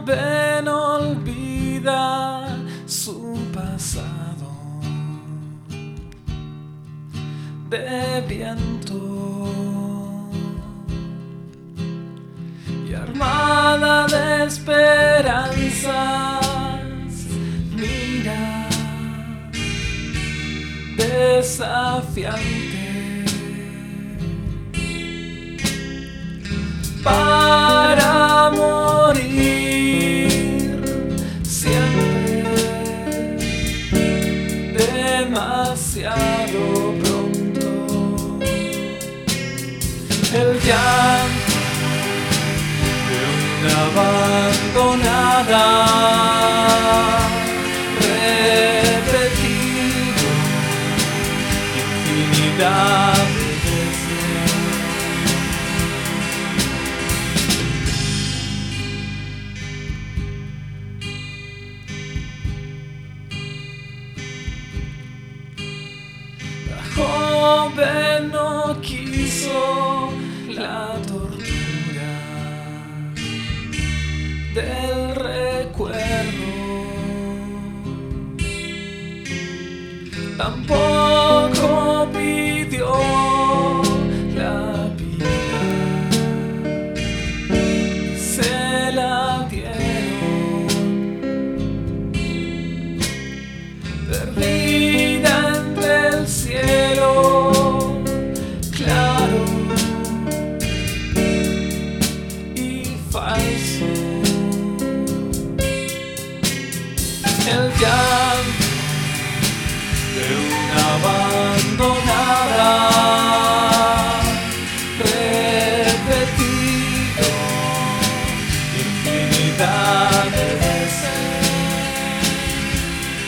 joven olvida su pasado de viento y armada de esperanzas mira desafiante para morir siempre demasiado pronto. El llanto de una abandonada repetido infinidad de veces. La joven no quiso la tortura del recuerdo, tampoco pidió la vida y se la dieron, perdida entre el cielo claro y falso. El llanto de una abandonada repetido infinidad de veces.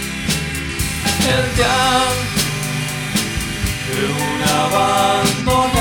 El llanto de una abandonada